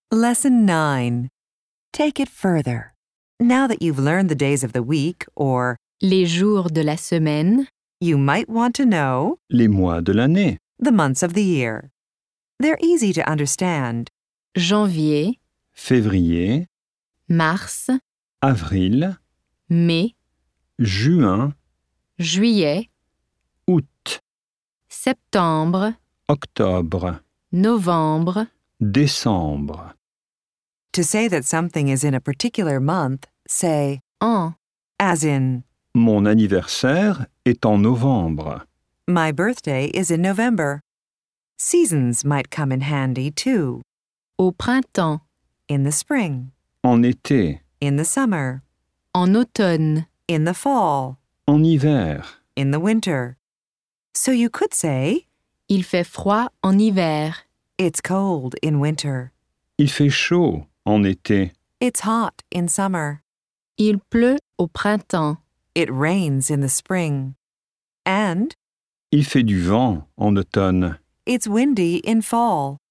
Lesson 9. Take it further. Now that you've learned the days of the week, or Les jours de la semaine, you might want to know Les mois de l'année. the months of the year. They're easy to understand. janvier, Février, mars, avril, mai, juin, juillet, août, septembre, octobre, novembre, décembre. To say that something is in a particular month, say, en, as in, Mon anniversaire est en novembre. my birthday is in November. Seasons might come in handy too. au printemps, In the spring, En été, in the summer, en automne, in the fall, en hiver. in the winter. So you could say, il fait froid en hiver, it's cold in winter. Il fait chaud en été. It's hot in summer. il pleut au printemps, It rains in the spring. And Il fait du vent en automne. it's windy in fall.